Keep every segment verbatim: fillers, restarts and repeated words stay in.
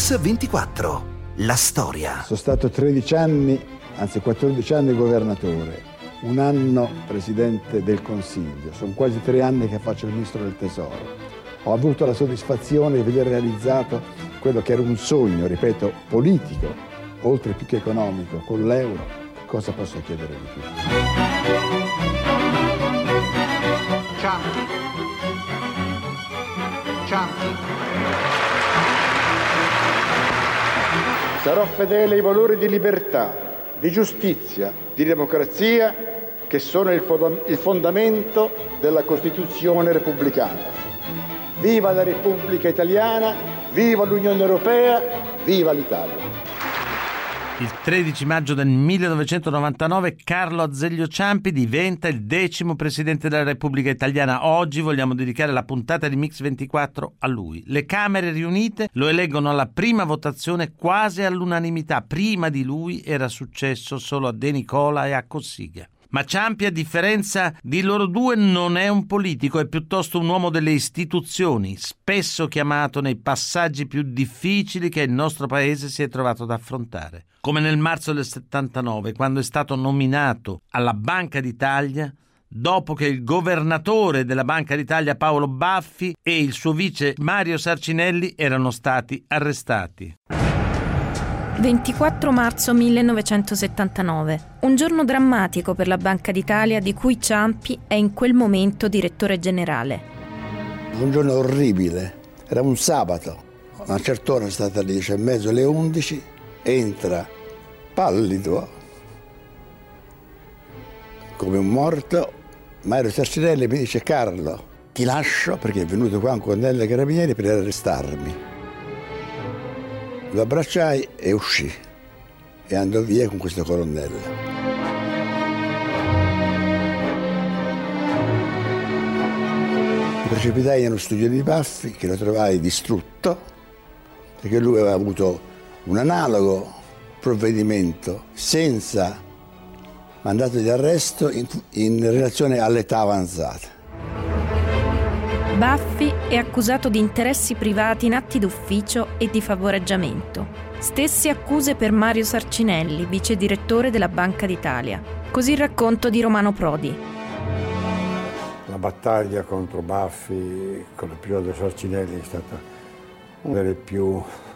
Mix ventiquattro. La storia. Sono stato tredici anni, anzi quattordici anni governatore, un anno presidente del Consiglio, sono quasi tre anni che faccio il ministro del Tesoro. Ho avuto la soddisfazione di vedere realizzato quello che era un sogno, ripeto, politico, oltre più che economico, con l'euro. Cosa posso chiedere di più? Ciampi. Ciampi. Sarò fedele ai valori di libertà, di giustizia, di democrazia che sono il, fond- il fondamento della Costituzione repubblicana. Viva la Repubblica Italiana, viva l'Unione Europea, viva l'Italia. Il tredici maggio del millenovecentonovantanove Carlo Azeglio Ciampi diventa il decimo presidente della Repubblica Italiana. Oggi vogliamo dedicare la puntata di Mix ventiquattro a lui. Le Camere riunite lo eleggono alla prima votazione quasi all'unanimità. Prima di lui era successo solo a De Nicola e a Cossiga. Ma Ciampi, a differenza di loro due, non è un politico, è piuttosto un uomo delle istituzioni, spesso chiamato nei passaggi più difficili che il nostro paese si è trovato ad affrontare. Come nel marzo del settantanove, quando è stato nominato alla Banca d'Italia, dopo che il governatore della Banca d'Italia Paolo Baffi e il suo vice Mario Sarcinelli erano stati arrestati. ventiquattro marzo millenovecentosettantanove, un giorno drammatico per la Banca d'Italia di cui Ciampi è in quel momento direttore generale. Un giorno orribile, era un sabato, a una certa ora, è stata alle dieci e mezzo, alle undici, entra pallido come un morto Mario Sarcinelli, mi dice: Carlo, ti lascio perché è venuto qua un colonnello dei carabinieri per arrestarmi. Lo abbracciai e uscì e andò via con questo colonnello. Mi precipitai nello studio di Baffi, che lo trovai distrutto, perché lui aveva avuto un analogo provvedimento senza mandato di arresto in, in relazione all'età avanzata. Baffi è accusato di interessi privati in atti d'ufficio e di favoreggiamento. Stesse accuse per Mario Sarcinelli, vice direttore della Banca d'Italia. Così il racconto di Romano Prodi. La battaglia contro Baffi con l'episodio Sarcinelli è stata una delle più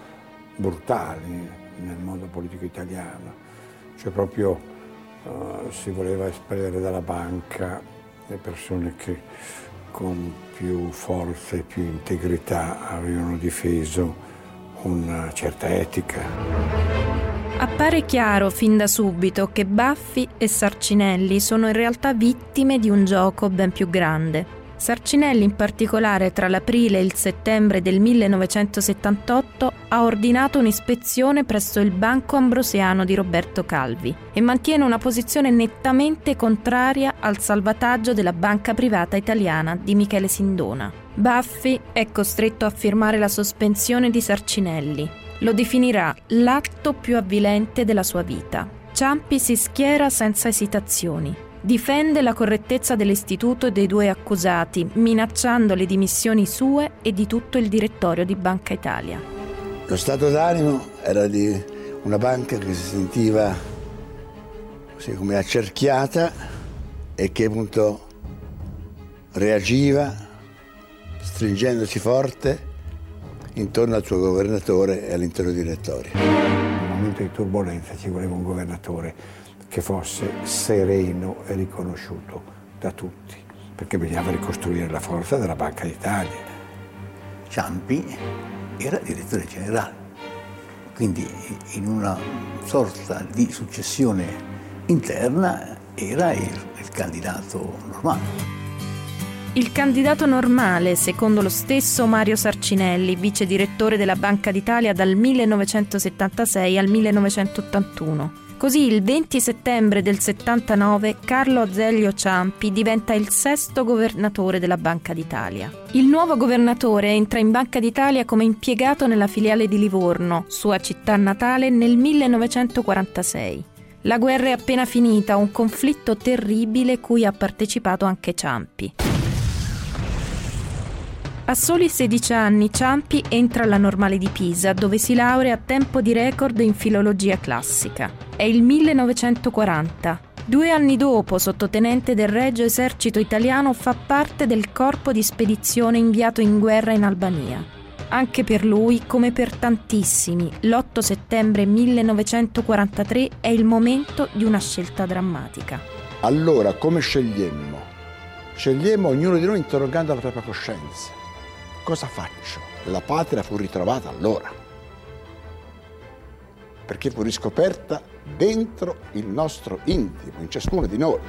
brutali nel mondo politico italiano. Cioè proprio uh, si voleva espellere dalla banca le persone che con più forza e più integrità avevano difeso una certa etica. Appare chiaro fin da subito che Baffi e Sarcinelli sono in realtà vittime di un gioco ben più grande. Sarcinelli in particolare tra l'aprile e il settembre del millenovecentosettantotto ha ordinato un'ispezione presso il Banco Ambrosiano di Roberto Calvi e mantiene una posizione nettamente contraria al salvataggio della banca privata italiana di Michele Sindona. Baffi è costretto a firmare la sospensione di Sarcinelli. Lo definirà l'atto più avvilente della sua vita. Ciampi si schiera senza esitazioni. Difende la correttezza dell'istituto e dei due accusati, minacciando le dimissioni sue e di tutto il direttorio di Banca Italia. Lo stato d'animo era di una banca che si sentiva così come accerchiata e che appunto reagiva stringendosi forte intorno al suo governatore e all'intero direttorio. In un momento di turbolenza ci voleva un governatore che fosse sereno e riconosciuto da tutti, perché bisognava ricostruire la forza della Banca d'Italia. Ciampi era direttore generale, quindi in una sorta di successione interna era il, il candidato normale. Il candidato normale, secondo lo stesso Mario Sarcinelli, vice direttore della Banca d'Italia dal millenovecentosettantasei al millenovecentottantuno. Così il venti settembre del settantanove Carlo Azeglio Ciampi diventa il sesto governatore della Banca d'Italia. Il nuovo governatore entra in Banca d'Italia come impiegato nella filiale di Livorno, sua città natale, nel millenovecentoquarantasei. La guerra è appena finita, un conflitto terribile cui ha partecipato anche Ciampi. A soli sedici anni Ciampi entra alla Normale di Pisa, dove si laurea a tempo di record in filologia classica. È il millenovecentoquaranta. Due anni dopo, sottotenente del Regio Esercito Italiano, fa parte del corpo di spedizione inviato in guerra in Albania. Anche per lui, come per tantissimi, l'otto settembre millenovecentoquarantatré è il momento di una scelta drammatica. Allora, come scegliemmo? Scegliemmo ognuno di noi interrogando la propria coscienza. Cosa faccio? La patria fu ritrovata allora, perché fu riscoperta dentro il nostro intimo, in ciascuno di noi.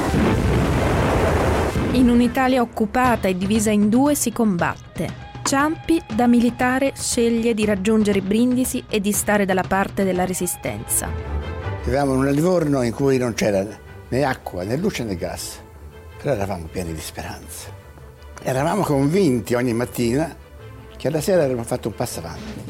In un'Italia occupata e divisa in due si combatte. Ciampi, da militare, sceglie di raggiungere Brindisi e di stare dalla parte della resistenza. Vivevamo in un Livorno in cui non c'era né acqua, né luce, né gas, però eravamo pieni di speranza. Eravamo convinti ogni mattina che alla sera avremmo fatto un passo avanti.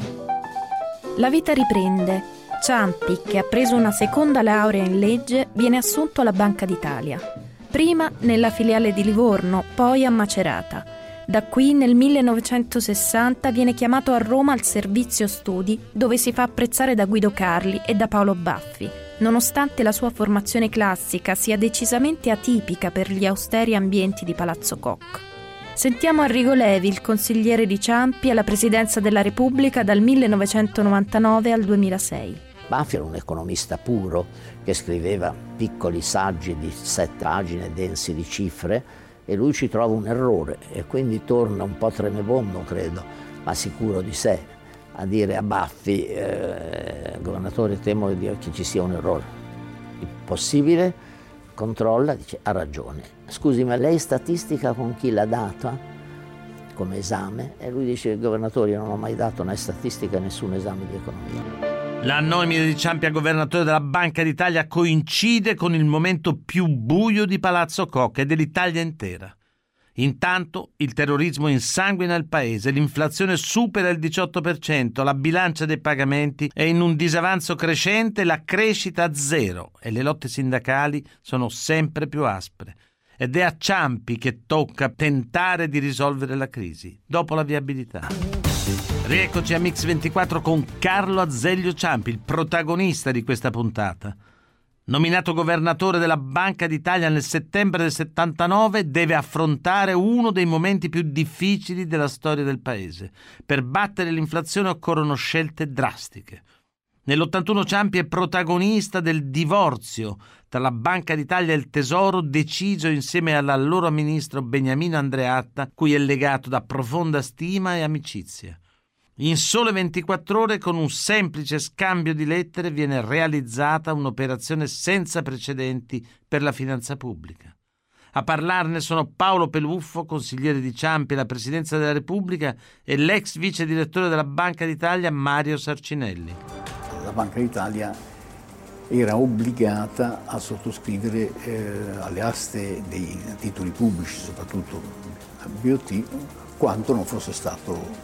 La vita riprende. Ciampi, che ha preso una seconda laurea in legge, viene assunto alla Banca d'Italia. Prima nella filiale di Livorno, poi a Macerata. Da qui nel millenovecentosessanta viene chiamato a Roma al servizio studi, dove si fa apprezzare da Guido Carli e da Paolo Baffi, nonostante la sua formazione classica sia decisamente atipica per gli austeri ambienti di Palazzo Koch. Sentiamo Arrigo Levi, il consigliere di Ciampi alla Presidenza della Repubblica dal millenovecentonovantanove al duemilasei. Baffi era un economista puro che scriveva piccoli saggi di sette pagine densi di cifre e lui ci trova un errore e quindi torna un po' tremebondo, credo, ma sicuro di sé, a dire a Baffi, eh, governatore, temo che ci sia un errore. Possibile? Controlla, dice ha ragione. Scusi, ma lei statistica con chi l'ha data come esame? E lui dice, governatore, io non ho mai dato né statistica né nessun esame di economia. La nomina di Ciampi a governatore della Banca d'Italia coincide con il momento più buio di Palazzo Koch e dell'Italia intera. Intanto il terrorismo insanguina il paese, l'inflazione supera il diciotto per cento, la bilancia dei pagamenti è in un disavanzo crescente, la crescita a zero e le lotte sindacali sono sempre più aspre. Ed è a Ciampi che tocca tentare di risolvere la crisi, dopo la viabilità. Rieccoci a Mix ventiquattro con Carlo Azeglio Ciampi, il protagonista di questa puntata. Nominato governatore della Banca d'Italia nel settembre del settantanove, deve affrontare uno dei momenti più difficili della storia del paese. Per battere l'inflazione occorrono scelte drastiche. Nell'ottantuno Ciampi è protagonista del divorzio tra la Banca d'Italia e il Tesoro, deciso insieme all'allora ministro Beniamino Andreatta, cui è legato da profonda stima e amicizia. In sole ventiquattro ore, con un semplice scambio di lettere, viene realizzata un'operazione senza precedenti per la finanza pubblica. A parlarne sono Paolo Peluffo, consigliere di Ciampi alla Presidenza della Repubblica, e l'ex vice direttore della Banca d'Italia Mario Sarcinelli. La Banca d'Italia era obbligata a sottoscrivere eh, alle aste dei titoli pubblici, soprattutto B O T, quanto non fosse stato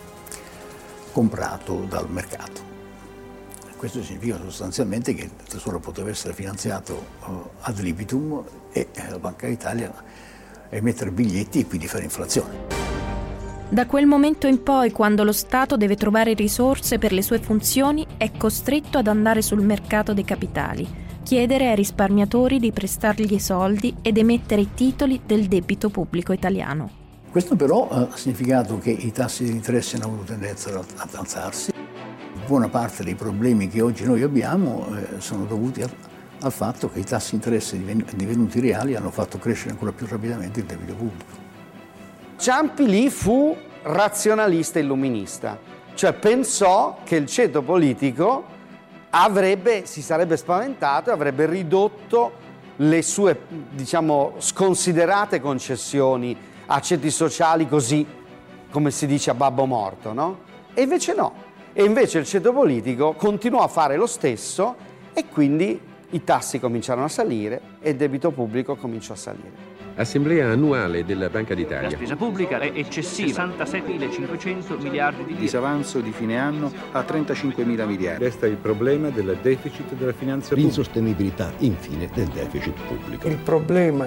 comprato dal mercato. Questo significa sostanzialmente che il Tesoro poteva essere finanziato uh, ad libitum e la Banca d'Italia emettere biglietti e quindi fare inflazione. Da quel momento in poi, quando lo Stato deve trovare risorse per le sue funzioni, è costretto ad andare sul mercato dei capitali, chiedere ai risparmiatori di prestargli i soldi ed emettere i titoli del debito pubblico italiano. Questo però ha significato che i tassi di interesse hanno avuto tendenza ad alzarsi. Buona parte dei problemi che oggi noi abbiamo eh, sono dovuti al, al fatto che i tassi di interesse divenuti reali hanno fatto crescere ancora più rapidamente il debito pubblico. Ciampi lì fu razionalista e illuminista, cioè pensò che il ceto politico avrebbe, si sarebbe spaventato e avrebbe ridotto le sue, diciamo, sconsiderate concessioni a ceti sociali, così come si dice a babbo morto, no? E invece no. E invece il ceto politico continuò a fare lo stesso e quindi i tassi cominciarono a salire e il debito pubblico cominciò a salire. Assemblea annuale della Banca d'Italia. La spesa pubblica è eccessiva, sessantasettemila miliardi di lire. Disavanzo di fine anno a trentacinquemila miliardi. Resta il problema del deficit della finanza pubblica. L'insostenibilità, infine, del deficit pubblico. Il problema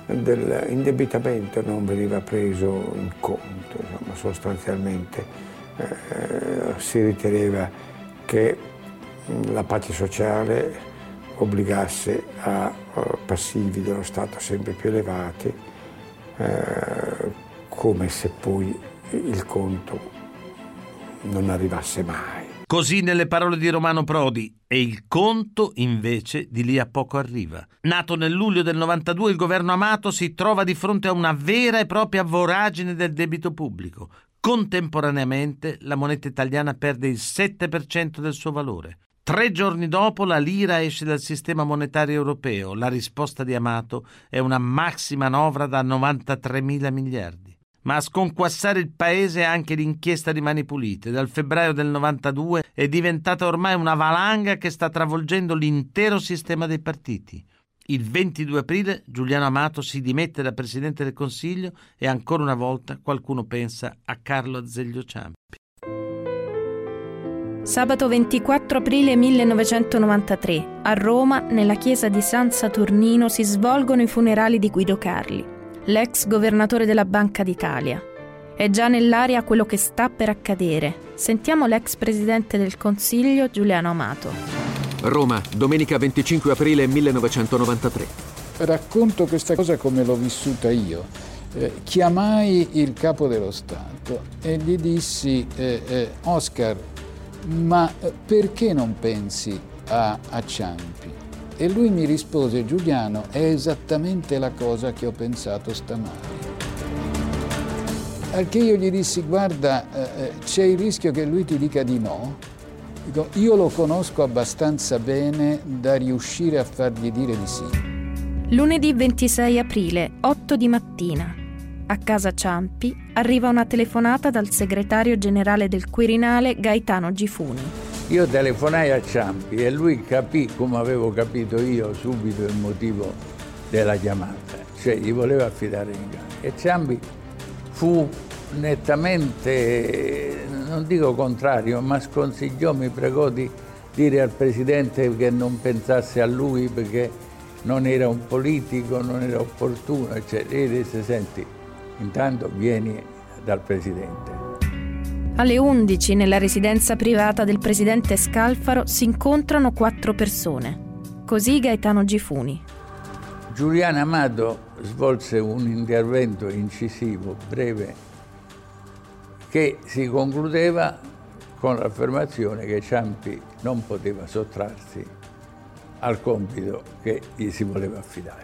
dell'indebitamento non veniva preso in conto, insomma, sostanzialmente eh, si riteneva che la pace sociale obbligasse a uh, passivi dello Stato sempre più elevati, eh, come se poi il conto non arrivasse mai. Così nelle parole di Romano Prodi, e il conto invece di lì a poco arriva. Nato nel luglio del novantadue, il governo Amato si trova di fronte a una vera e propria voragine del debito pubblico. Contemporaneamente la moneta italiana perde il sette per cento del suo valore. Tre giorni dopo la lira esce dal sistema monetario europeo. La risposta di Amato è una maxi manovra da novantatremila miliardi. Ma a sconquassare il paese è anche l'inchiesta di Mani Pulite. Dal febbraio del novantadue è diventata ormai una valanga che sta travolgendo l'intero sistema dei partiti. Il ventidue aprile Giuliano Amato si dimette da Presidente del Consiglio e ancora una volta qualcuno pensa a Carlo Azeglio Ciampi. Sabato ventiquattro aprile millenovecentonovantatré, a Roma, nella chiesa di San Saturnino, si svolgono i funerali di Guido Carli, l'ex governatore della Banca d'Italia. È già nell'aria quello che sta per accadere. Sentiamo l'ex presidente del Consiglio, Giuliano Amato. Roma, domenica venticinque aprile millenovecentonovantatré. Racconto questa cosa come l'ho vissuta io. Eh, chiamai il capo dello Stato e gli dissi eh, eh, Oscar, ma perché non pensi a, a Ciampi? E lui mi rispose, Giuliano, è esattamente la cosa che ho pensato stamani. Al che io gli dissi, guarda, eh, c'è il rischio che lui ti dica di no. Dico, io lo conosco abbastanza bene da riuscire a fargli dire di sì. Lunedì ventisei aprile, otto di mattina. A casa Ciampi arriva una telefonata dal segretario generale del Quirinale Gaetano Gifuni. Io telefonai a Ciampi e lui capì, come avevo capito io, subito il motivo della chiamata, cioè gli voleva affidare l'incarico. E Ciampi fu nettamente, non dico contrario, ma sconsigliò, mi pregò di dire al Presidente che non pensasse a lui perché non era un politico, non era opportuno, eccetera. E disse, senti, intanto vieni dal Presidente. Alle undici, nella residenza privata del presidente Scalfaro, si incontrano quattro persone. Così Gaetano Gifuni. Giuliano Amato svolse un intervento incisivo, breve, che si concludeva con l'affermazione che Ciampi non poteva sottrarsi al compito che gli si voleva affidare.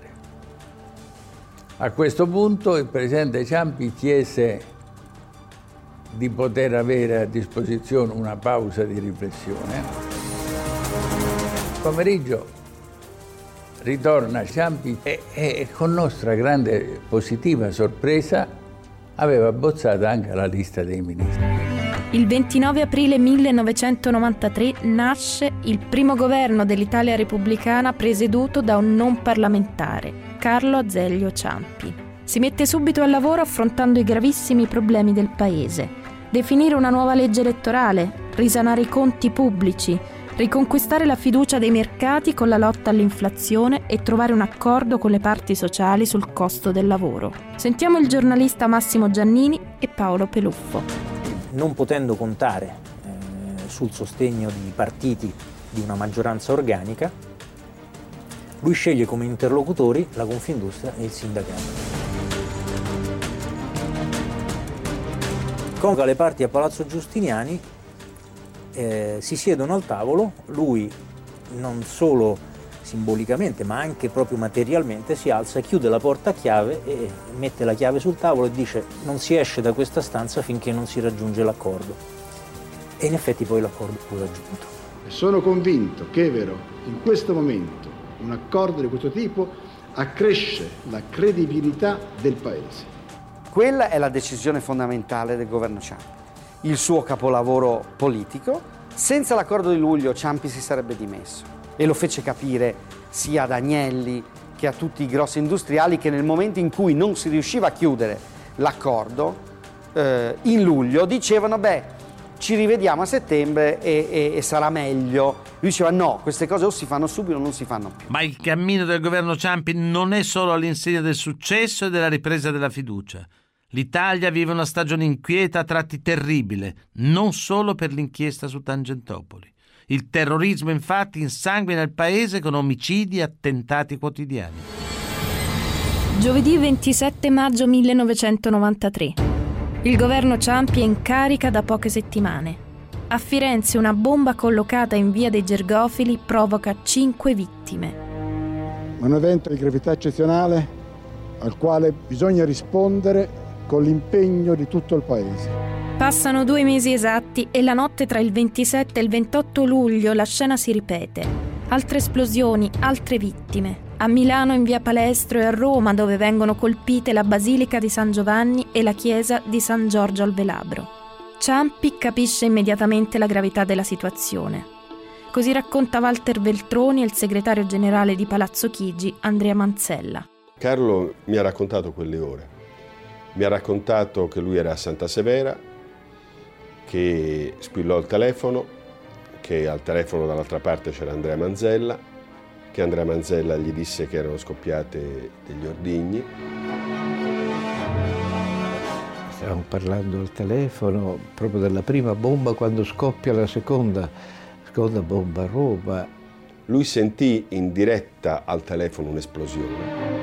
A questo punto il presidente Ciampi chiese di poter avere a disposizione una pausa di riflessione. Pomeriggio ritorna Ciampi e, e con nostra grande positiva sorpresa aveva abbozzato anche la lista dei ministri. Il ventinove aprile millenovecentonovantatré nasce il primo governo dell'Italia repubblicana presieduto da un non parlamentare, Carlo Azeglio Ciampi. Si mette subito al lavoro affrontando i gravissimi problemi del paese. Definire una nuova legge elettorale, risanare i conti pubblici, riconquistare la fiducia dei mercati con la lotta all'inflazione e trovare un accordo con le parti sociali sul costo del lavoro. Sentiamo il giornalista Massimo Giannini e Paolo Peluffo. Non potendo contare eh, sul sostegno di partiti di una maggioranza organica, lui sceglie come interlocutori la Confindustria e il sindacato. Convoca le parti a Palazzo Giustiniani, eh, si siedono al tavolo, lui non solo simbolicamente ma anche proprio materialmente si alza, chiude la porta a chiave e mette la chiave sul tavolo e dice non si esce da questa stanza finché non si raggiunge l'accordo. E in effetti poi l'accordo fu raggiunto. Sono convinto che, è vero, in questo momento un accordo di questo tipo accresce la credibilità del Paese. Quella è la decisione fondamentale del governo Ciampi, il suo capolavoro politico. Senza l'accordo di luglio Ciampi si sarebbe dimesso e lo fece capire sia ad Agnelli che a tutti i grossi industriali che nel momento in cui non si riusciva a chiudere l'accordo eh, in luglio dicevano beh ci rivediamo a settembre e, e, e sarà meglio. Lui diceva no, queste cose o si fanno subito o non si fanno più. Ma il cammino del governo Ciampi non è solo all'insegna del successo e della ripresa della fiducia. L'Italia vive una stagione inquieta, a tratti terribile, non solo per l'inchiesta su Tangentopoli. Il terrorismo infatti insanguina il paese con omicidi e attentati quotidiani. Giovedì ventisette maggio millenovecentonovantatré. Il governo Ciampi è in carica da poche settimane. A Firenze una bomba collocata in via dei Gergofili provoca cinque vittime. Un evento di gravità eccezionale al quale bisogna rispondere con l'impegno di tutto il Paese. Passano due mesi esatti e la notte tra il ventisette e il ventotto luglio la scena si ripete. Altre esplosioni, altre vittime. A Milano in via Palestro e a Roma, dove vengono colpite la Basilica di San Giovanni e la chiesa di San Giorgio al Velabro. Ciampi capisce immediatamente la gravità della situazione. Così racconta Walter Veltroni e il segretario generale di Palazzo Chigi, Andrea Manzella. Carlo mi ha raccontato quelle ore. Mi ha raccontato che lui era a Santa Severa, che squillò il telefono, che al telefono dall'altra parte c'era Andrea Manzella, che Andrea Manzella gli disse che erano scoppiate degli ordigni. Stavamo parlando al telefono proprio della prima bomba quando scoppia la seconda, seconda bomba a Roma. Lui sentì in diretta al telefono un'esplosione.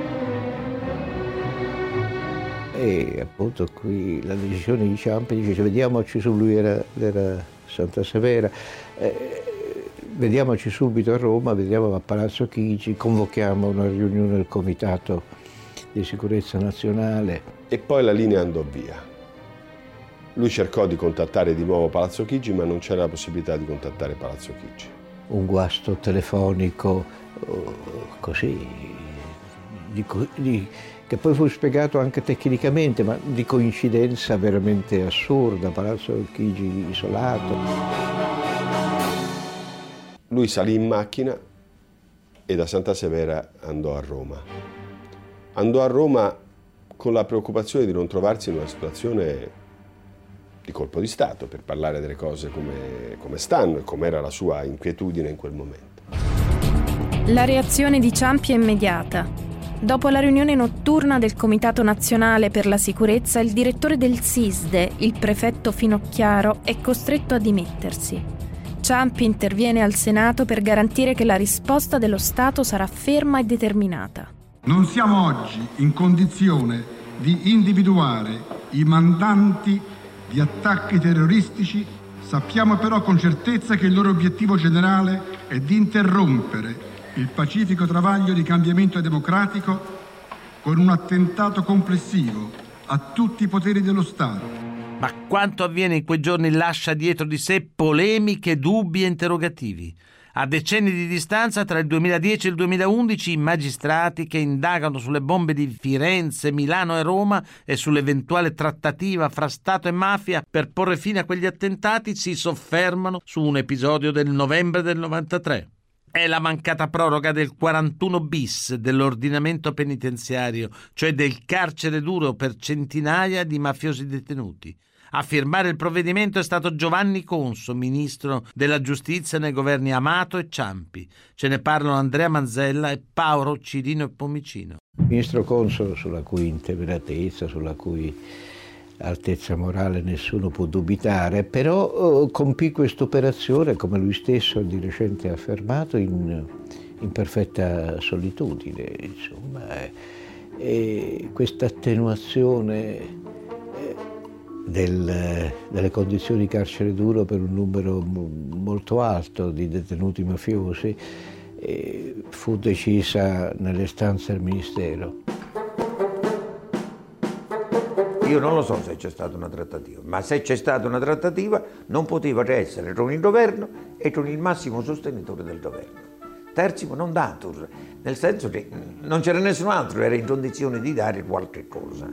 E appunto qui la decisione di Ciampi dice vediamoci su, lui era, era Santa Severa, eh, vediamoci subito a Roma, vediamo a Palazzo Chigi, convochiamo una riunione del Comitato di Sicurezza Nazionale. E poi la linea andò via. Lui cercò di contattare di nuovo Palazzo Chigi, ma non c'era la possibilità di contattare Palazzo Chigi. Un guasto telefonico così, di, di, che poi fu spiegato anche tecnicamente, ma di coincidenza veramente assurda, Palazzo Chigi isolato. Lui salì in macchina e da Santa Severa andò a Roma. Andò a Roma con la preoccupazione di non trovarsi in una situazione di colpo di Stato, per parlare delle cose come, come stanno e com'era la sua inquietudine in quel momento. La reazione di Ciampi è immediata. Dopo la riunione notturna del Comitato Nazionale per la Sicurezza, il direttore del SISDE, il prefetto Finocchiaro, è costretto a dimettersi. Ciampi interviene al Senato per garantire che la risposta dello Stato sarà ferma e determinata. Non siamo oggi in condizione di individuare i mandanti di attacchi terroristici, sappiamo però con certezza che il loro obiettivo generale è di interrompere il pacifico travaglio di cambiamento democratico con un attentato complessivo a tutti i poteri dello Stato. Ma quanto avviene in quei giorni lascia dietro di sé polemiche, dubbi e interrogativi. A decenni di distanza tra il duemiladieci e il duemilaundici i magistrati che indagano sulle bombe di Firenze, Milano e Roma e sull'eventuale trattativa fra Stato e mafia per porre fine a quegli attentati si soffermano su un episodio del novembre del novantatré. È la mancata proroga del quarantuno bis dell'ordinamento penitenziario, cioè del carcere duro per centinaia di mafiosi detenuti. A firmare il provvedimento è stato Giovanni Conso, ministro della giustizia nei governi Amato e Ciampi. Ce ne parlano Andrea Manzella e Paolo Cirino e Pomicino. Ministro Conso, sulla cui integratezza, sulla cui altezza morale nessuno può dubitare, però eh, compì questa operazione, come lui stesso di recente ha affermato, in, in perfetta solitudine. Insomma, e, e questa attenuazione Del, delle condizioni di carcere duro per un numero molto alto di detenuti mafiosi eh, fu decisa nelle stanze del Ministero. Io non lo so se c'è stata una trattativa, ma se c'è stata una trattativa non poteva essere con il governo e con il massimo sostenitore del governo. Terzo, non datur, nel senso che non c'era nessun altro, era in condizione di dare qualche cosa.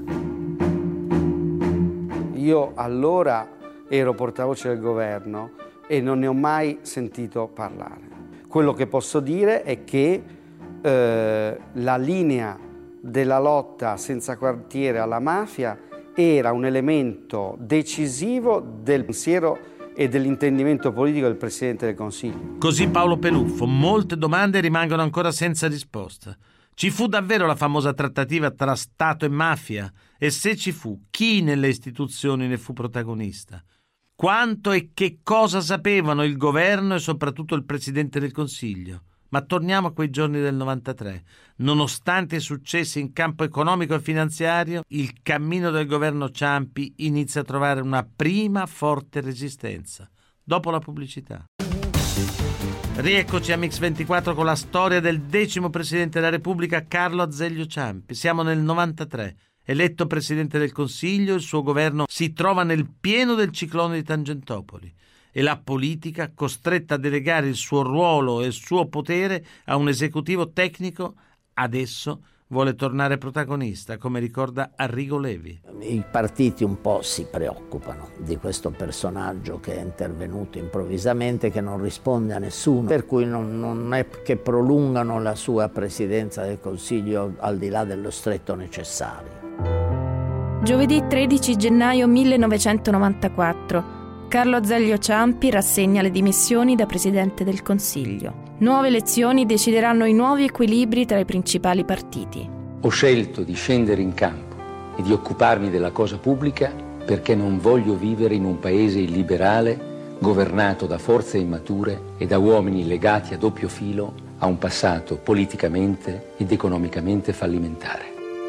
Io allora ero portavoce del governo e non ne ho mai sentito parlare. Quello che posso dire è che eh, la linea della lotta senza quartiere alla mafia era un elemento decisivo del pensiero e dell'intendimento politico del Presidente del Consiglio. Così Paolo Peluffo. Molte domande rimangono ancora senza risposta. Ci fu davvero la famosa trattativa tra Stato e mafia? E se ci fu, chi nelle istituzioni ne fu protagonista? Quanto e che cosa sapevano il governo e soprattutto il Presidente del Consiglio? Ma torniamo a quei giorni del novantatré. Nonostante i successi in campo economico e finanziario, il cammino del governo Ciampi inizia a trovare una prima forte resistenza. Dopo la pubblicità. Rieccoci a Mix ventiquattro con la storia del decimo Presidente della Repubblica, Carlo Azeglio Ciampi. Siamo nel novantatré. Eletto Presidente del Consiglio, il suo governo si trova nel pieno del ciclone di Tangentopoli e la politica, costretta a delegare il suo ruolo e il suo potere a un esecutivo tecnico, adesso vuole tornare protagonista, come ricorda Arrigo Levi. I partiti un po' si preoccupano di questo personaggio che è intervenuto improvvisamente, che non risponde a nessuno, per cui non, non è che prolungano la sua presidenza del Consiglio al di là dello stretto necessario. Giovedì tredici gennaio millenovecentonovantaquattro. Carlo Azeglio Ciampi rassegna le dimissioni da Presidente del Consiglio. Nuove elezioni decideranno i nuovi equilibri tra i principali partiti. Ho scelto di scendere in campo e di occuparmi della cosa pubblica perché non voglio vivere in un paese illiberale governato da forze immature e da uomini legati a doppio filo a un passato politicamente ed economicamente fallimentare.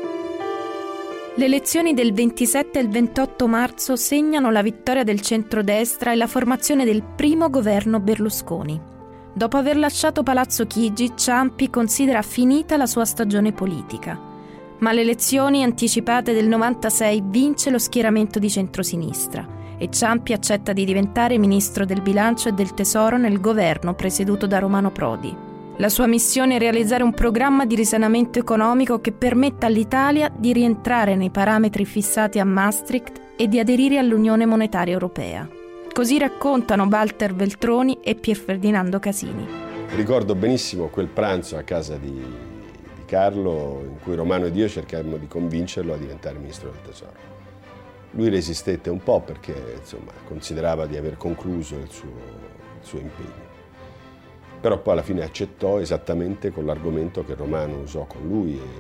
Le elezioni del ventisette e il ventotto marzo segnano la vittoria del centrodestra e la formazione del primo governo Berlusconi. Dopo aver lasciato Palazzo Chigi, Ciampi considera finita la sua stagione politica. Ma alle elezioni anticipate del novantasei vince lo schieramento di centrosinistra e Ciampi accetta di diventare ministro del bilancio e del tesoro nel governo presieduto da Romano Prodi. La sua missione è realizzare un programma di risanamento economico che permetta all'Italia di rientrare nei parametri fissati a Maastricht e di aderire all'Unione Monetaria Europea. Così raccontano Walter Veltroni e Pier Ferdinando Casini. Ricordo benissimo quel pranzo a casa di, di Carlo in cui Romano ed io cercammo di convincerlo a diventare Ministro del Tesoro. Lui resistette un po' perché insomma, considerava di aver concluso il suo, il suo impegno. Però poi alla fine accettò esattamente con l'argomento che Romano usò con lui e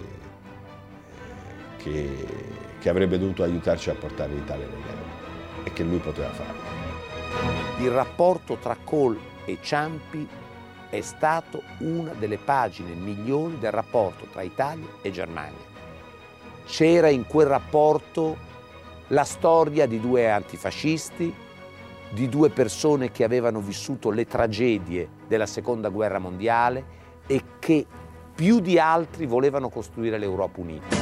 che, che avrebbe dovuto aiutarci a portare l'Italia nell'euro e che lui poteva fare. Il rapporto tra Kohl e Ciampi è stato una delle pagine migliori del rapporto tra Italia e Germania. C'era in quel rapporto la storia di due antifascisti, di due persone che avevano vissuto le tragedie della Seconda Guerra Mondiale e che più di altri volevano costruire l'Europa unita.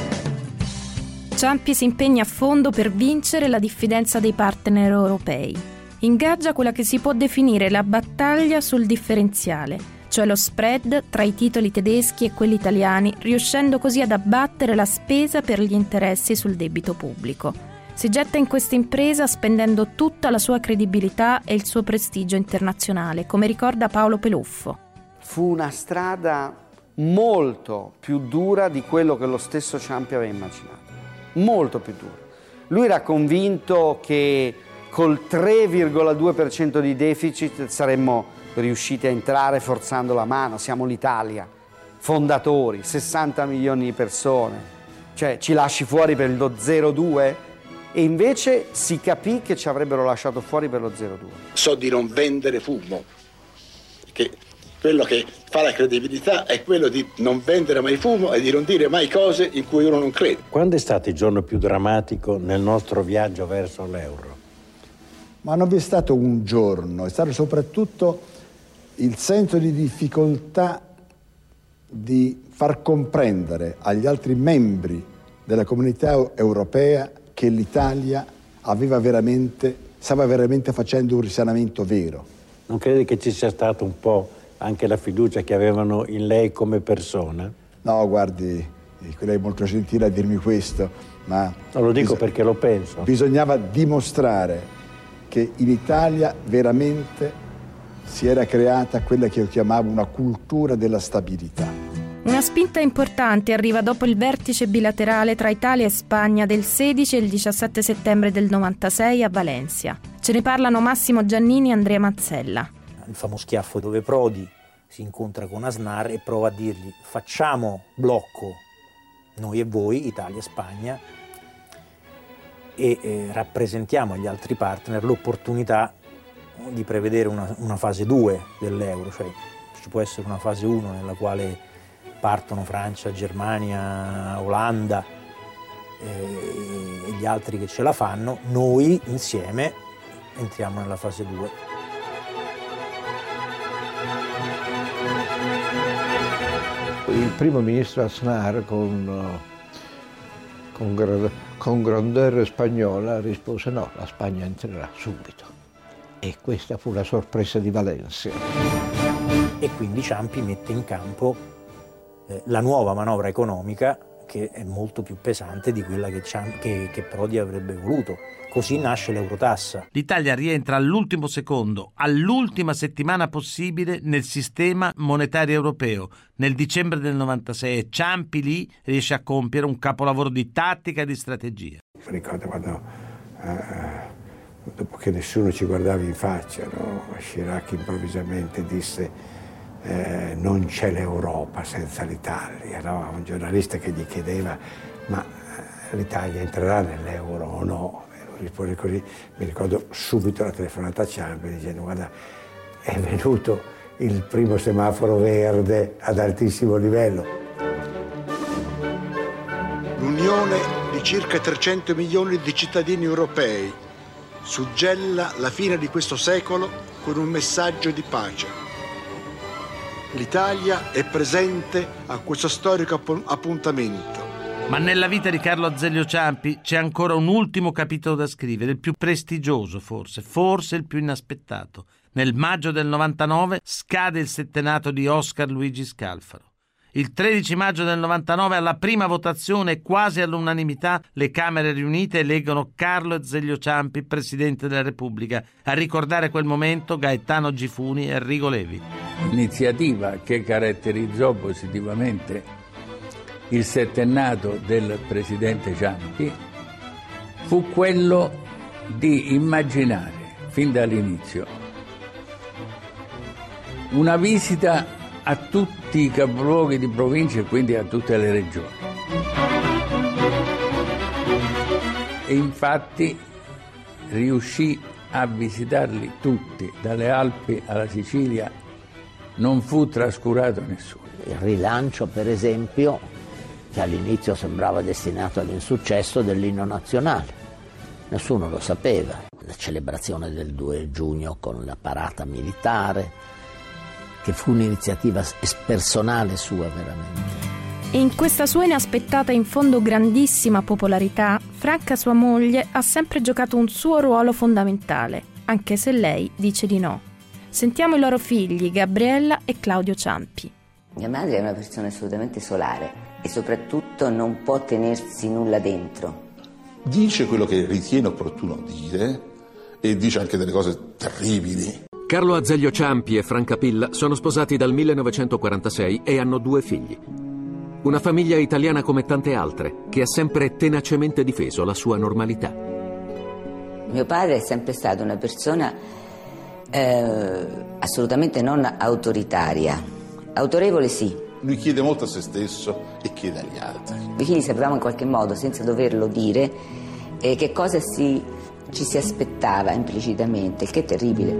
Ciampi si impegna a fondo per vincere la diffidenza dei partner europei. Ingaggia quella che si può definire la battaglia sul differenziale, cioè lo spread tra i titoli tedeschi e quelli italiani, riuscendo così ad abbattere la spesa per gli interessi sul debito pubblico. Si getta in questa impresa spendendo tutta la sua credibilità e il suo prestigio internazionale, come ricorda Paolo Peluffo. Fu una strada molto più dura di quello che lo stesso Ciampi aveva immaginato, molto più dura. Lui era convinto che col tre virgola due per cento di deficit saremmo riusciti a entrare forzando la mano, siamo l'Italia, fondatori, sessanta milioni di persone, cioè ci lasci fuori per lo zero virgola due? E invece si capì che ci avrebbero lasciato fuori per lo zero virgola due. So di non vendere fumo, perché quello che fa la credibilità è quello di non vendere mai fumo e di non dire mai cose in cui uno non crede. Quando è stato il giorno più drammatico nel nostro viaggio verso l'euro? Ma non vi è stato un giorno, è stato soprattutto il senso di difficoltà di far comprendere agli altri membri della comunità europea che l'Italia aveva veramente, stava veramente facendo un risanamento vero. Non credi che ci sia stata un po' anche la fiducia che avevano in lei come persona? No, guardi, lei è molto gentile a dirmi questo, ma... No, lo dico perché lo penso. Bisognava dimostrare che in Italia veramente si era creata quella che io chiamavo una cultura della stabilità. Una spinta importante arriva dopo il vertice bilaterale tra Italia e Spagna del sedici e il diciassette settembre del novantasei a Valencia. Ce ne parlano Massimo Giannini e Andrea Mazzella. Il famoso schiaffo dove Prodi si incontra con Aznar e prova a dirgli: facciamo blocco noi e voi, Italia e Spagna, e eh, rappresentiamo agli altri partner l'opportunità di prevedere una, una fase due dell'euro, cioè ci può essere una fase uno nella quale partono Francia, Germania, Olanda eh, e gli altri che ce la fanno, noi insieme entriamo nella fase due. Il primo ministro Aznar con, con, con grandeur spagnola rispose no, la Spagna entrerà subito. E questa fu la sorpresa di Valencia. E quindi Ciampi mette in campo eh, la nuova manovra economica, che è molto più pesante di quella che, che, che Prodi avrebbe voluto. Così nasce l'eurotassa. L'Italia rientra all'ultimo secondo, all'ultima settimana possibile nel sistema monetario europeo, nel dicembre del novantasei, e Ciampi lì riesce a compiere un capolavoro di tattica e di strategia. Mi ricordo quando, eh, dopo che nessuno ci guardava in faccia, no? Chirac improvvisamente disse eh, non c'è l'Europa senza l'Italia, no? Un giornalista che gli chiedeva ma l'Italia entrerà nell'euro o no? Rispose così, mi ricordo subito la telefonata a Ciampi dicendo guarda, è venuto il primo semaforo verde ad altissimo livello. L'unione di circa trecento milioni di cittadini europei suggella la fine di questo secolo con un messaggio di pace. L'Italia è presente a questo storico appuntamento. Ma nella vita di Carlo Azeglio Ciampi c'è ancora un ultimo capitolo da scrivere, il più prestigioso forse, forse il più inaspettato. Nel maggio del novantanove scade il settenato di Oscar Luigi Scalfaro. Il tredici maggio del novantanove, alla prima votazione, quasi all'unanimità, le Camere riunite eleggono Carlo Azeglio Ciampi Presidente della Repubblica. A ricordare quel momento Gaetano Gifuni e Enrico Levi. L'iniziativa che caratterizzò positivamente il settennato del presidente Ciampi fu quello di immaginare fin dall'inizio una visita a tutti i capoluoghi di provincia e quindi a tutte le regioni. E infatti riuscì a visitarli tutti, dalle Alpi alla Sicilia, non fu trascurato nessuno. Il rilancio, per esempio, che all'inizio sembrava destinato all'insuccesso, dell'inno nazionale. Nessuno lo sapeva. La celebrazione del due giugno con la parata militare, che fu un'iniziativa personale sua veramente. E in questa sua inaspettata e in fondo grandissima popolarità, Franca, sua moglie, ha sempre giocato un suo ruolo fondamentale, anche se lei dice di no. Sentiamo i loro figli, Gabriella e Claudio Ciampi. Mia madre è una persona assolutamente solare e soprattutto non può tenersi nulla dentro. Dice quello che ritiene opportuno dire e dice anche delle cose terribili. Carlo Azeglio Ciampi e Franca Pilla sono sposati dal millenovecentoquarantasei e hanno due figli. Una famiglia italiana come tante altre, che ha sempre tenacemente difeso la sua normalità. Mio padre è sempre stato una persona eh, assolutamente non autoritaria. Autorevole sì. Lui chiede molto a se stesso e chiede agli altri. I figli sapevamo in qualche modo, senza doverlo dire, eh, che cosa si, ci si aspettava implicitamente, il che è terribile.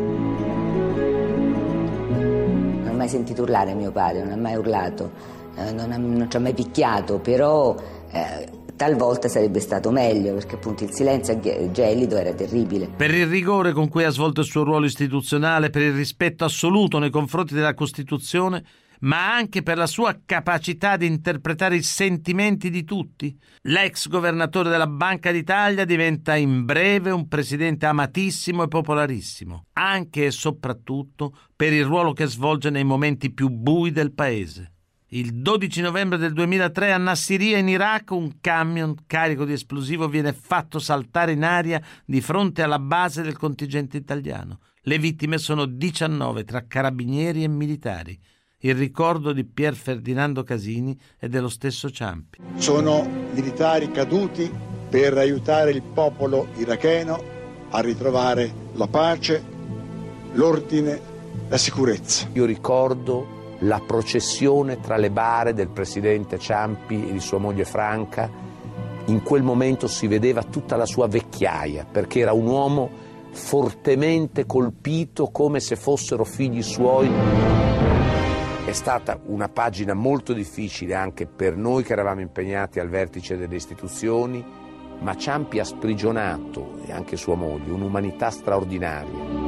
Non ho mai sentito urlare mio padre, non ha mai urlato, eh, non, ha, non ci ha mai picchiato, però eh, talvolta sarebbe stato meglio, perché appunto il silenzio gelido era terribile. Per il rigore con cui ha svolto il suo ruolo istituzionale, per il rispetto assoluto nei confronti della Costituzione, ma anche per la sua capacità di interpretare i sentimenti di tutti. L'ex governatore della Banca d'Italia diventa in breve un presidente amatissimo e popolarissimo, anche e soprattutto per il ruolo che svolge nei momenti più bui del paese. Il dodici novembre del duemilatré a Nassiriya in Iraq un camion carico di esplosivo viene fatto saltare in aria di fronte alla base del contingente italiano. Le vittime sono diciannove tra carabinieri e militari. Il ricordo di Pier Ferdinando Casini e dello stesso Ciampi. Sono militari caduti per aiutare il popolo iracheno a ritrovare la pace, l'ordine, la sicurezza. Io ricordo la processione tra le bare del presidente Ciampi e di sua moglie Franca. In quel momento si vedeva tutta la sua vecchiaia, perché era un uomo fortemente colpito come se fossero figli suoi. È stata una pagina molto difficile anche per noi che eravamo impegnati al vertice delle istituzioni, ma Ciampi ha sprigionato, e anche sua moglie, un'umanità straordinaria.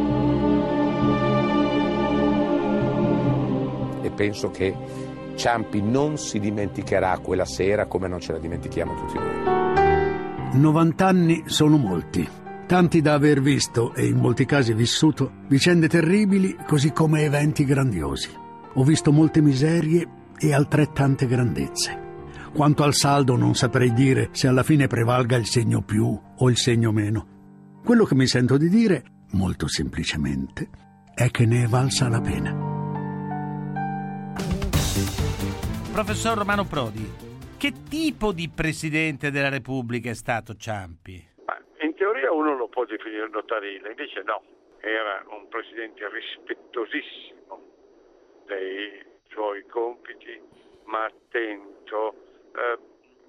E penso che Ciampi non si dimenticherà quella sera come non ce la dimentichiamo tutti noi. novanta anni sono molti, tanti da aver visto e in molti casi vissuto vicende terribili così come eventi grandiosi. Ho visto molte miserie e altrettante grandezze. Quanto al saldo non saprei dire se alla fine prevalga il segno più o il segno meno. Quello che mi sento di dire, molto semplicemente, è che ne è valsa la pena. Professor Romano Prodi, che tipo di Presidente della Repubblica è stato Ciampi? Ma in teoria uno lo può definire notarile, invece no, era un Presidente rispettosissimo dei suoi compiti, ma attento, eh,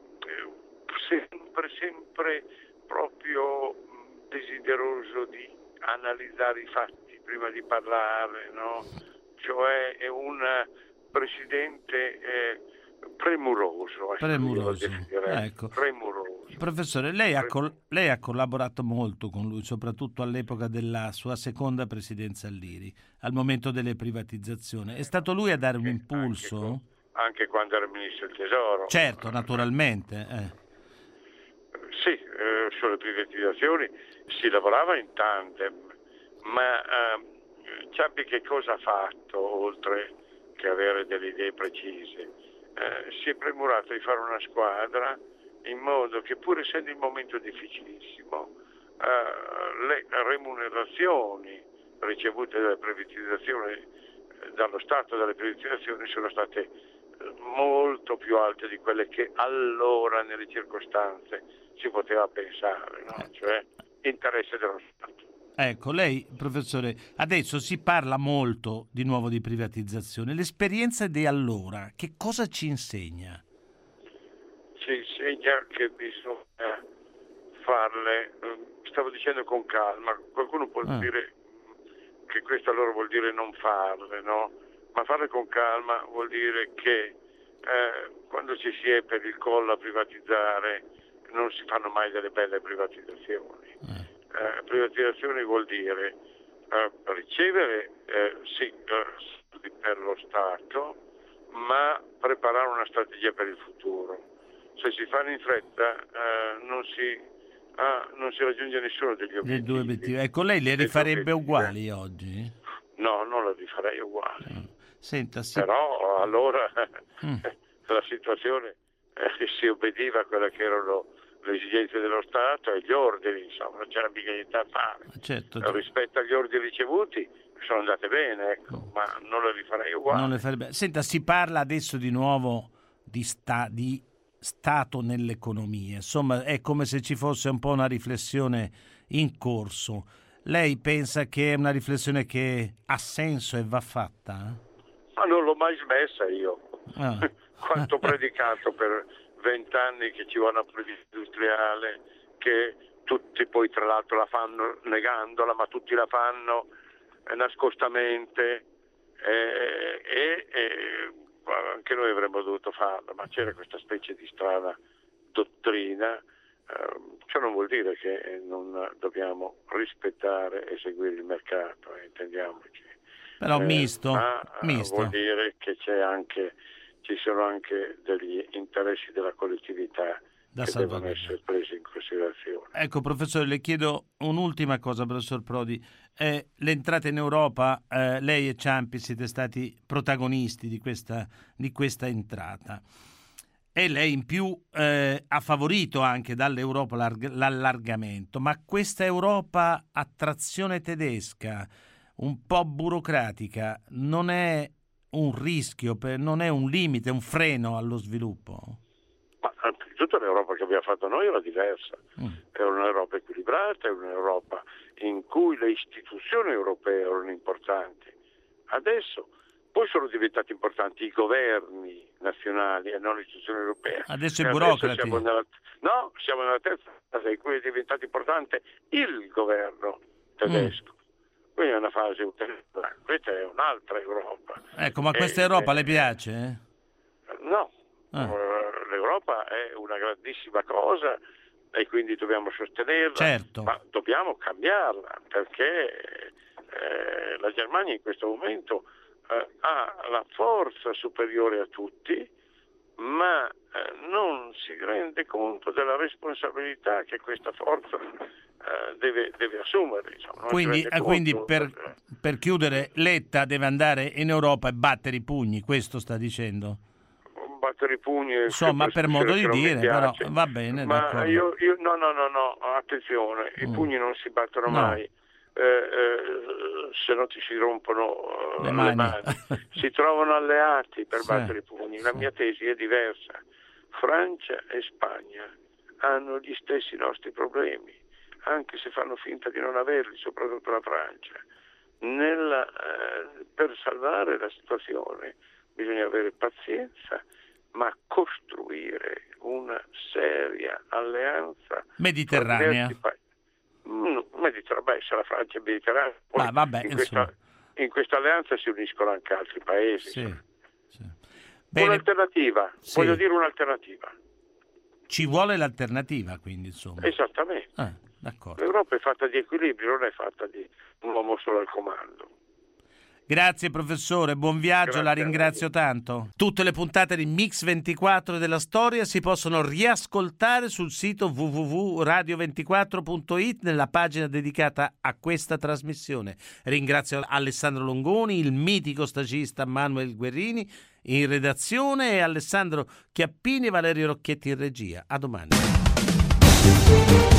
sempre, sempre proprio desideroso di analizzare i fatti prima di parlare, no? Cioè è un Presidente eh, premuroso. Premuroso, dire, ecco. premuroso. Professore, lei ha, col- lei ha collaborato molto con lui, soprattutto all'epoca della sua seconda presidenza all'I R I, al momento delle privatizzazioni. È stato lui a dare un impulso? Anche, con, anche quando era Ministro del Tesoro. Certo, naturalmente. Eh. Sì, eh, sulle privatizzazioni si lavorava in tandem, ma eh, Ciampi che cosa ha fatto oltre che avere delle idee precise? Eh, si è premurato di fare una squadra in modo che, pur essendo il momento difficilissimo, eh, le remunerazioni ricevute dalle privatizzazioni, eh, dallo Stato dalle privatizzazioni sono state eh, molto più alte di quelle che allora nelle circostanze si poteva pensare, no? Cioè interesse dello Stato. Ecco, lei, professore, adesso si parla molto di nuovo di privatizzazione. L'esperienza di allora, che cosa ci insegna? Ci insegna che bisogna farle, stavo dicendo con calma, qualcuno può ah. dire che questo allora vuol dire non farle, no? Ma farle con calma vuol dire che eh, quando ci si è per il collo a privatizzare non si fanno mai delle belle privatizzazioni. Ah. Eh, privatizzazione vuol dire eh, ricevere eh, sì, eh, per lo Stato, ma preparare una strategia per il futuro. Se si fanno in fretta eh, non, si, ah, non si raggiunge nessuno degli obiettivi. Due obiettivi. Ecco, lei le rifarebbe uguali oggi? No, non le rifarei uguali. No. Senta, sì. Però allora mm. la situazione eh, si obbediva a quelle che erano le esigenze dello Stato e gli ordini, insomma, non c'era mica niente da fare. Certo, certo. Rispetto agli ordini ricevuti sono andate bene, ecco, no. ma non le rifarei uguali. Non le farebbe... Senta, si parla adesso di nuovo di, sta... di Stato nell'economia, insomma è come se ci fosse un po' una riflessione in corso. Lei pensa che è una riflessione che ha senso e va fatta? Ma non l'ho mai smessa io. Ah. Quanto ho predicato per vent'anni che ci vuole una politica industriale, che tutti poi tra l'altro la fanno negandola, ma tutti la fanno eh, nascostamente eh, e, e anche noi avremmo dovuto farla, ma c'era questa specie di strana dottrina. Eh, ciò non vuol dire che non dobbiamo rispettare e seguire il mercato, eh, intendiamoci. Però eh, misto, ma misto. Vuol dire che c'è anche ci sono anche degli interessi della collettività da che devono essere presi in considerazione. Ecco, professore, le chiedo un'ultima cosa, professor Prodi. Eh, l'entrata in Europa, eh, lei e Ciampi siete stati protagonisti di questa, di questa entrata. E lei in più eh, ha favorito anche dall'Europa l'allargamento, ma questa Europa a trazione tedesca, un po' burocratica, non è un rischio, per, non è un limite, un freno allo sviluppo? Ma innanzitutto l'Europa che abbiamo fatto noi era diversa, mm. era un'Europa equilibrata, è un'Europa in cui le istituzioni europee erano importanti. Adesso poi sono diventati importanti i governi nazionali e non le istituzioni europee. Adesso i burocrati. Adesso siamo nella, no, siamo nella terza fase in cui è diventato importante il governo tedesco. Mm. Quindi è una fase ulteriore. Questa è un'altra Europa. Ecco, ma questa e, Europa eh, le piace? Eh? No, ah. uh, l'Europa è una grandissima cosa e quindi dobbiamo sostenerla, certo. ma dobbiamo cambiarla perché eh, la Germania in questo momento eh, ha la forza superiore a tutti, ma eh, non si rende conto della responsabilità che questa forza eh, deve, deve assumere. Insomma, quindi eh, quindi per, per chiudere, Letta deve andare in Europa e battere i pugni, questo sta dicendo? Battere i pugni, insomma, per modo di dire, però va bene. Ma io, io no, no, no, no, attenzione, i mm. pugni non si battono no. mai, eh, eh, se no ti si rompono uh, le, mani. le mani. Si trovano alleati per sì. battere i pugni. La mia tesi è diversa. Francia e Spagna hanno gli stessi nostri problemi, anche se fanno finta di non averli, soprattutto la Francia. Nella, eh, per salvare la situazione bisogna avere pazienza, ma costruire una seria alleanza mediterranea. Pa- no, mediterranea, beh, se la Francia è mediterranea, poi ah, vabbè, in, questa, in questa alleanza si uniscono anche altri paesi. Sì, sì. Un'alternativa, sì. voglio dire un'alternativa. Ci vuole l'alternativa, quindi, insomma. Esattamente. Ah, d'accordo. L'Europa è fatta di equilibrio, non è fatta di un uomo solo al comando. Grazie professore, buon viaggio, Grazie, la ringrazio tanto. Tutte le puntate di Mix ventiquattro della storia si possono riascoltare sul sito w w w punto radio ventiquattro punto i t nella pagina dedicata a questa trasmissione. Ringrazio Alessandro Longoni, il mitico stagista Manuel Guerrini in redazione e Alessandro Chiappini e Valerio Rocchetti in regia. A domani.